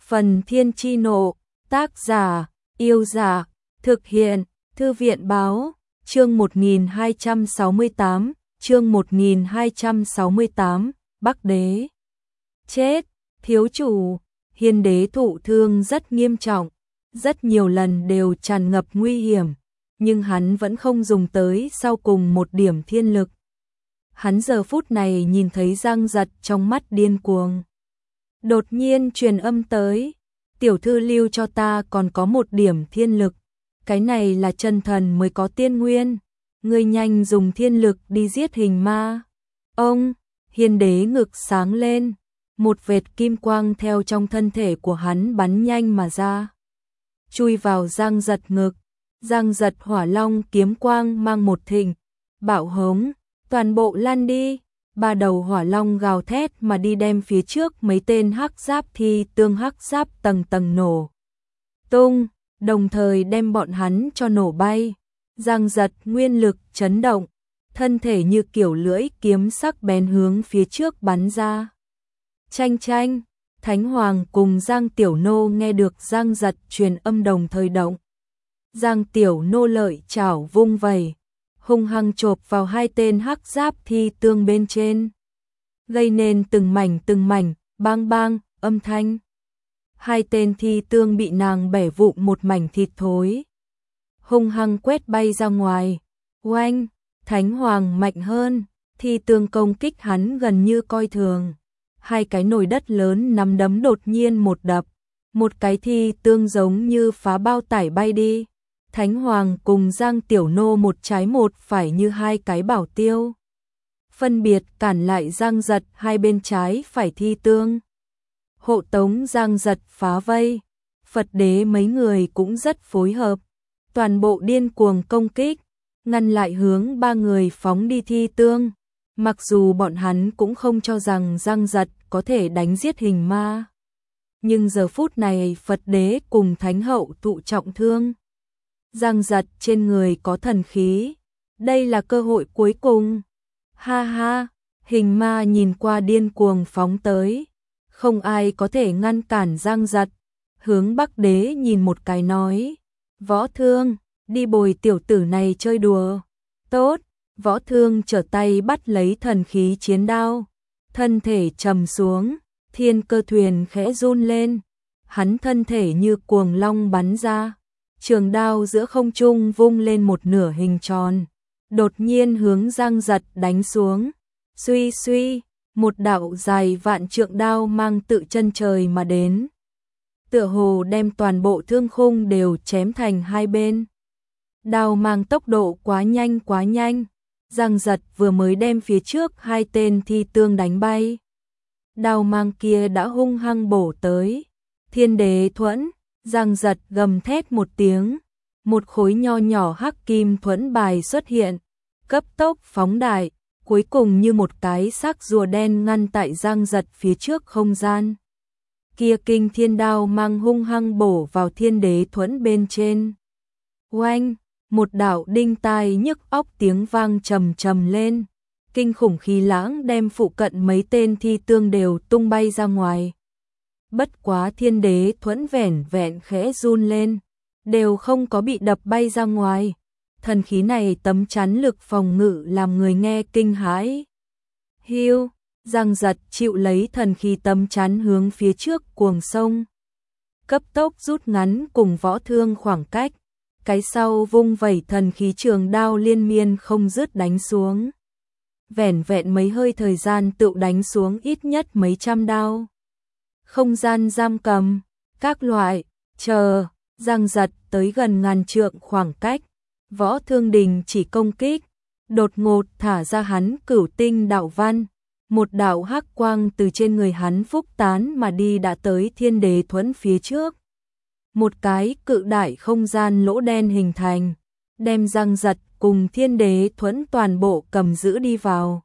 Phần Thiên Chi Nộ, tác giả, Yêu Giả, thực hiện, Thư viện Báo, chương 1268, chương 1268, Bắc Đế. Chết, thiếu chủ, Hiên đế thụ thương rất nghiêm trọng, rất nhiều lần đều tràn ngập nguy hiểm, nhưng hắn vẫn không dùng tới sau cùng một điểm thiên lực. Hắn giờ phút này nhìn thấy Giang Giật trong mắt điên cuồng. Đột nhiên truyền âm tới, tiểu thư lưu cho ta còn có một điểm thiên lực, cái này là chân thần mới có tiên nguyên, ngươi nhanh dùng thiên lực đi giết hình ma. Ông, Hiên đế ngực sáng lên, một vệt kim quang theo trong thân thể của hắn bắn nhanh mà ra, chui vào Giang Giật ngực. Giang Giật hỏa long kiếm quang mang một thịnh, bạo hống, toàn bộ lan đi. Ba đầu hỏa long gào thét mà đi đem phía trước mấy tên hắc giáp thi tương hắc giáp tầng tầng nổ tung, đồng thời đem bọn hắn cho nổ bay. Giang Giật nguyên lực chấn động, thân thể như kiểu lưỡi kiếm sắc bén hướng phía trước bắn ra. Chanh chanh, Thánh Hoàng cùng Giang Tiểu Nô nghe được Giang Giật truyền âm đồng thời động. Giang Tiểu Nô lợi chảo vung vẩy, hung hăng chộp vào hai tên hắc giáp thi tương bên trên, gây nên từng mảnh bang bang âm thanh. Hai tên thi tương bị nàng bẻ vụn một mảnh thịt thối, hung hăng quét bay ra ngoài. Oanh, Thánh Hoàng mạnh hơn, thi tương công kích hắn gần như coi thường. Hai cái nồi đất lớn nắm đấm đột nhiên một đập, một cái thi tương giống như phá bao tải bay đi. Thánh Hoàng cùng Giang Tiểu Nô một trái một phải như hai cái bảo tiêu, phân biệt cản lại Giang Giật hai bên trái phải thi tương, hộ tống Giang Giật phá vây. Phật đế mấy người cũng rất phối hợp, toàn bộ điên cuồng công kích, ngăn lại hướng ba người phóng đi thi tương. Mặc dù bọn hắn cũng không cho rằng Giang Giật có thể đánh giết hình ma, nhưng giờ phút này Phật đế cùng Thánh hậu thụ trọng thương, Giang Giật trên người có thần khí, đây là cơ hội cuối cùng. Ha ha, hình ma nhìn qua điên cuồng phóng tới, không ai có thể ngăn cản Giang Giật, hướng Bắc đế nhìn một cái nói, Võ Thương, đi bồi tiểu tử này chơi đùa. Tốt, Võ Thương trở tay bắt lấy thần khí chiến đao, thân thể trầm xuống, thiên cơ thuyền khẽ run lên, hắn thân thể như cuồng long bắn ra. Trường đao giữa không trung vung lên một nửa hình tròn, đột nhiên hướng Giang Giật đánh xuống. Suy suy, một đạo dài vạn trượng đao mang tự chân trời mà đến, tựa hồ đem toàn bộ thương khung đều chém thành hai bên. Đao mang tốc độ quá nhanh, Giang Giật vừa mới đem phía trước hai tên thi tương đánh bay, đao mang kia đã hung hăng bổ tới. Thiên đế thuẫn. Giang Giật gầm thét một tiếng, một khối nho nhỏ hắc kim thuẫn bài xuất hiện, cấp tốc phóng đại, cuối cùng như một cái xác rùa đen ngăn tại Giang Giật phía trước không gian. Kia kinh thiên đao mang hung hăng bổ vào thiên đế thuẫn bên trên. Oanh, một đạo đinh tai nhức óc tiếng vang trầm trầm lên, kinh khủng khí lãng đem phụ cận mấy tên thi tương đều tung bay ra ngoài. Bất quá thiên đế thuẫn vẻn vẹn khẽ run lên, đều không có bị đập bay ra ngoài. Thần khí này tấm chắn lực phòng ngự làm người nghe kinh hãi. Hiu, Giang Giật chịu lấy thần khí tấm chắn hướng phía trước cuồng sông, cấp tốc rút ngắn cùng Võ Thương khoảng cách, cái sau vung vẩy thần khí trường đao liên miên không dứt đánh xuống. Vẻn vẹn mấy hơi thời gian tự đánh xuống ít nhất mấy trăm đao. Không gian giam cầm, các loại, chờ, Giang Giật tới gần ngàn trượng khoảng cách, Võ Thương đình chỉ công kích, đột ngột thả ra hắn cửu tinh đạo văn, một đạo hắc quang từ trên người hắn phúc tán mà đi đã tới thiên đế thuẫn phía trước. Một cái cự đại không gian lỗ đen hình thành, đem Giang Giật cùng thiên đế thuẫn toàn bộ cầm giữ đi vào.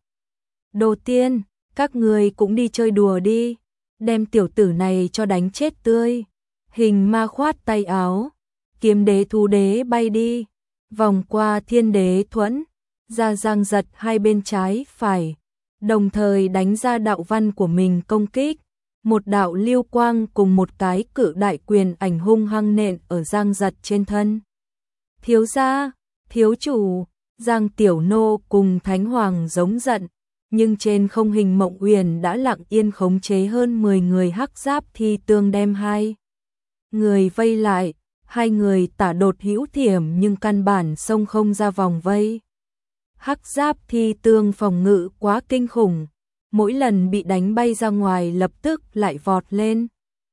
Đồ tiên, các người cũng đi chơi đùa đi, đem tiểu tử này cho đánh chết tươi. Hình ma khoát tay áo, kiếm đế thú đế bay đi, vòng qua thiên đế thuẫn, ra Giang Giật hai bên trái phải, đồng thời đánh ra đạo văn của mình công kích. một đạo lưu quang cùng một cái cự đại quyền ảnh hung hăng nện ở Giang Giật trên thân. Thiếu gia, thiếu chủ, Giang Tiểu Nô cùng Thánh Hoàng giống giận, nhưng trên không Hình Mộng Uyển đã lặng yên khống chế hơn 10 người hắc giáp thi tương đem hai người vây lại, hai người tả đột hữu thiểm nhưng căn bản xông không ra vòng vây. Hắc giáp thi tương phòng ngự quá kinh khủng, mỗi lần bị đánh bay ra ngoài lập tức lại vọt lên.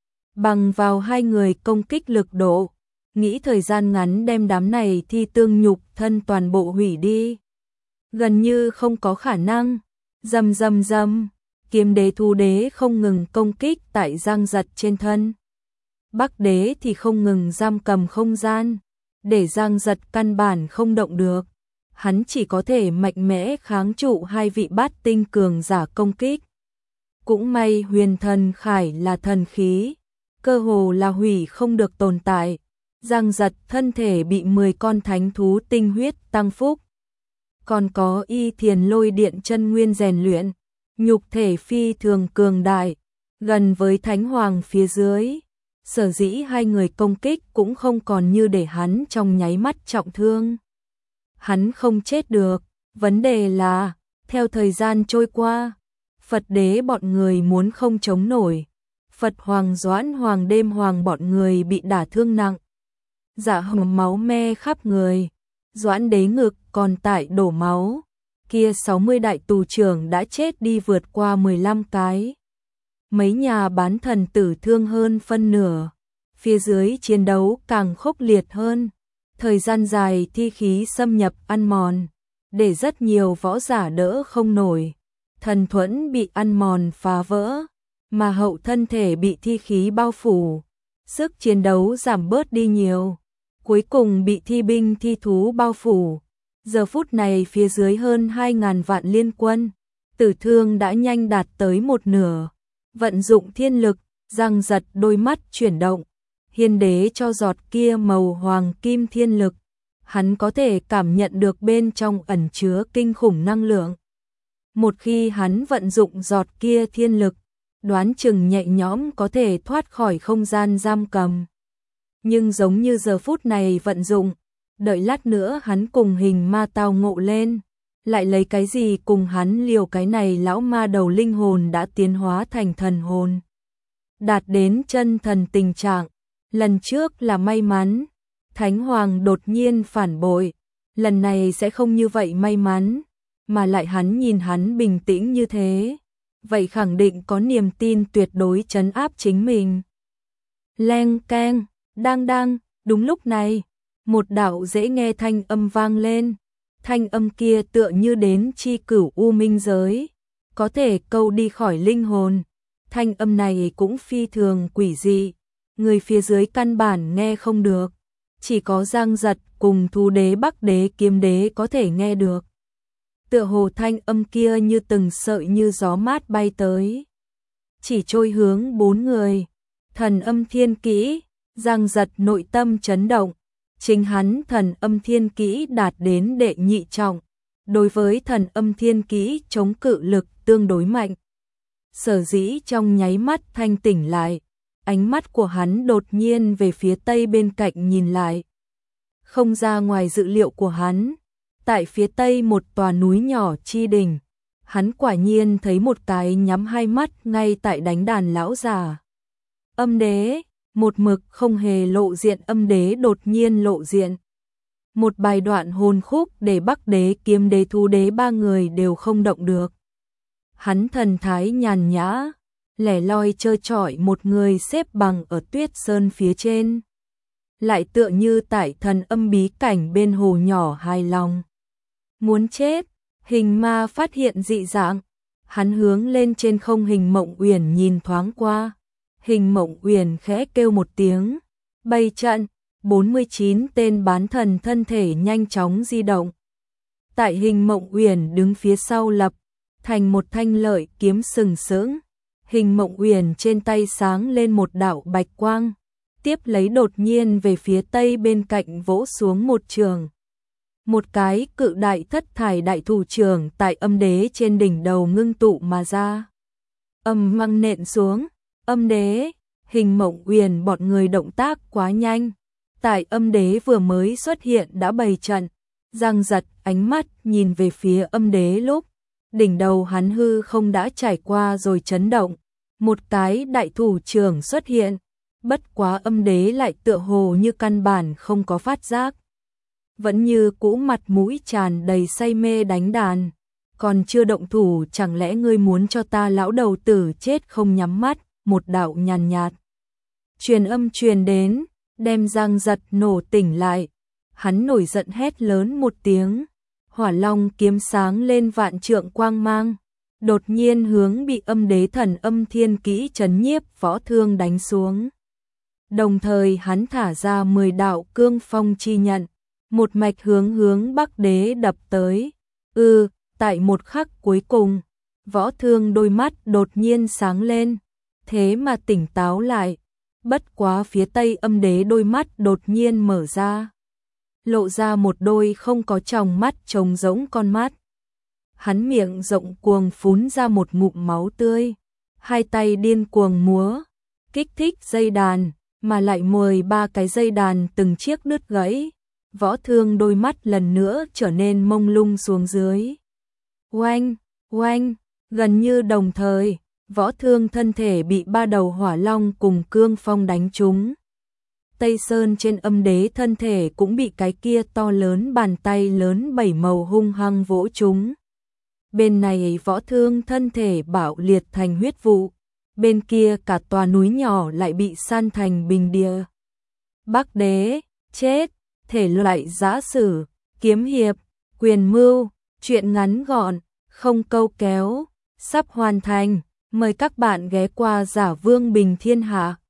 Bằng vào hai người công kích lực độ, nghĩ thời gian ngắn đem đám này thi tương nhục thân toàn bộ hủy đi. Gần như không có khả năng. Rầm rầm rầm, Kiếm Đế Thu Đế không ngừng công kích tại Giang Giật trên thân. Bắc Đế thì không ngừng giam cầm không gian, để Giang Giật căn bản không động được. Hắn chỉ có thể mạnh mẽ kháng trụ hai vị bát tinh cường giả công kích. Cũng may Huyền Thần Khải là thần khí, cơ hồ là hủy không được tồn tại. Giang Giật thân thể bị 10 con thánh thú tinh huyết tăng phúc. Còn có Y Thiền Lôi Điện chân nguyên rèn luyện, nhục thể phi thường cường đại, gần với Thánh Hoàng phía dưới. Sở dĩ hai người công kích cũng không còn như để hắn trong nháy mắt trọng thương. Hắn không chết được, vấn đề là, theo thời gian trôi qua, Phật đế bọn người muốn không chống nổi. Phật Hoàng Doãn Hoàng Đêm Hoàng bọn người bị đả thương nặng. Dạ hồng máu me khắp người. Doãn đế ngực còn tại đổ máu. Kia 60 đại tù trưởng đã chết đi vượt qua 15 cái. Mấy nhà bán thần tử thương hơn phân nửa. Phía dưới chiến đấu càng khốc liệt hơn. Thời gian dài thi khí xâm nhập ăn mòn, để rất nhiều võ giả đỡ không nổi. Thần thuẫn bị ăn mòn phá vỡ, mà hậu thân thể bị thi khí bao phủ. Sức chiến đấu giảm bớt đi nhiều. Cuối cùng bị thi binh thi thú bao phủ. Giờ phút này phía dưới hơn 2.000 vạn liên quân, tử thương đã nhanh đạt tới một nửa. Vận dụng thiên lực, Giang Giật đôi mắt chuyển động. Hiên đế cho giọt kia màu hoàng kim thiên lực. Hắn có thể cảm nhận được bên trong ẩn chứa kinh khủng năng lượng. Một khi hắn vận dụng giọt kia thiên lực, đoán chừng nhẹ nhõm có thể thoát khỏi không gian giam cầm. Nhưng giống như giờ phút này vận dụng, đợi lát nữa hắn cùng Hình Ma tao ngộ lên, lại lấy cái gì cùng hắn liều. Cái này lão ma đầu linh hồn đã tiến hóa thành thần hồn, đạt đến chân thần tình trạng. Lần trước là may mắn, Thánh Hoàng đột nhiên phản bội, lần này sẽ không như vậy may mắn, mà lại hắn nhìn hắn bình tĩnh như thế, vậy khẳng định có niềm tin tuyệt đối trấn áp chính mình. Leng keng, đang, đúng lúc này, một đạo dễ nghe thanh âm vang lên. Thanh âm kia tựa như đến chi cửu u minh giới, có thể câu đi khỏi linh hồn. Thanh âm này cũng phi thường quỷ dị, người phía dưới căn bản nghe không được, chỉ có Giang Giật cùng Thú Đế, Bắc Đế, Kiếm Đế có thể nghe được. Tựa hồ thanh âm kia như từng sợi như gió mát bay tới, chỉ trôi hướng 4 người. Thần âm thiên kỹ, Giang Giật nội tâm chấn động. Chính hắn thần âm thiên kỹ đạt đến đệ nhị trọng, đối với thần âm thiên kỹ chống cự lực tương đối mạnh. Sở dĩ trong nháy mắt thanh tỉnh lại, ánh mắt của hắn đột nhiên về phía tây bên cạnh nhìn lại. Không ra ngoài dự liệu của hắn, tại phía tây một tòa núi nhỏ chi đỉnh, hắn quả nhiên thấy một cái nhắm hai mắt ngay tại đánh đàn lão già. Âm đế, một mực không hề lộ diện âm đế đột nhiên lộ diện. Một bài đoạn hồn khúc để Bắc Đế, Kiếm Đế, Thú Đế ba người đều không động được. Hắn thần thái nhàn nhã, lẻ loi trơ trọi một người xếp bằng ở Tuyết Sơn phía trên. Lại tựa như tại thần âm bí cảnh bên hồ nhỏ hài lòng. Muốn chết, Hình Ma phát hiện dị dạng. Hắn hướng lên trên không Hình Mộng Uyển nhìn thoáng qua. Hình Mộng Uyển khẽ kêu một tiếng, bày trận, 49 tên bán thần thân thể nhanh chóng di động. Tại Hình Mộng Uyển đứng phía sau lập thành một thanh lợi kiếm sừng sững. Hình Mộng Uyển trên tay sáng lên một đạo bạch quang, tiếp lấy đột nhiên về phía tây bên cạnh vỗ xuống một trường. Một cái cự đại thất thải đại thủ trưởng tại âm đế trên đỉnh đầu ngưng tụ mà ra. Âm măng nện xuống, Âm đế, Hình Mộng Uyển bọn người động tác quá nhanh. Tại âm đế vừa mới xuất hiện đã bày trận, Giang Giật ánh mắt nhìn về phía âm đế lúc đỉnh đầu hắn hư không đã trải qua rồi chấn động, một cái đại thủ trưởng xuất hiện, bất quá âm đế lại tựa hồ như căn bản không có phát giác. Vẫn như cũ mặt mũi tràn đầy say mê đánh đàn, còn chưa động thủ chẳng lẽ ngươi muốn cho ta lão đầu tử chết không nhắm mắt, một đạo nhàn nhạt. Truyền âm truyền đến, đem Giang Giật nổ tỉnh lại, hắn nổi giận hét lớn một tiếng, hỏa long kiếm sáng lên vạn trượng quang mang, đột nhiên hướng bị âm đế thần âm thiên kỹ trấn nhiếp Võ Thương đánh xuống. Đồng thời hắn thả ra 10 đạo cương phong chi nhận, một mạch hướng Bắc Đế đập tới. Tại một khắc cuối cùng, Võ Thương đôi mắt đột nhiên sáng lên, thế mà tỉnh táo lại, bất quá phía Tây âm đế đôi mắt đột nhiên mở ra, lộ ra một đôi không có tròng mắt trống rỗng con mắt. Hắn miệng rộng cuồng phún ra một ngụm máu tươi, hai tay điên cuồng múa, kích thích dây đàn, mà lại 13 cái dây đàn từng chiếc đứt gãy. Võ Thương đôi mắt lần nữa trở nên mông lung xuống dưới. Oanh, oanh, gần như đồng thời, Võ Thương thân thể bị 3 đầu hỏa long cùng cương phong đánh trúng. Tây Sơn trên âm đế thân thể cũng bị cái kia to lớn bàn tay lớn 7 màu hung hăng vỗ trúng. Bên này Võ Thương thân thể bạo liệt thành huyết vụ, bên kia cả tòa núi nhỏ lại bị san thành bình địa. Bắc Đế, chết, thể loại giã sử, kiếm hiệp, quyền mưu, truyện ngắn gọn, không câu kéo, sắp hoàn thành, mời các bạn ghé qua Giả Vương Bình Thiên Hạ.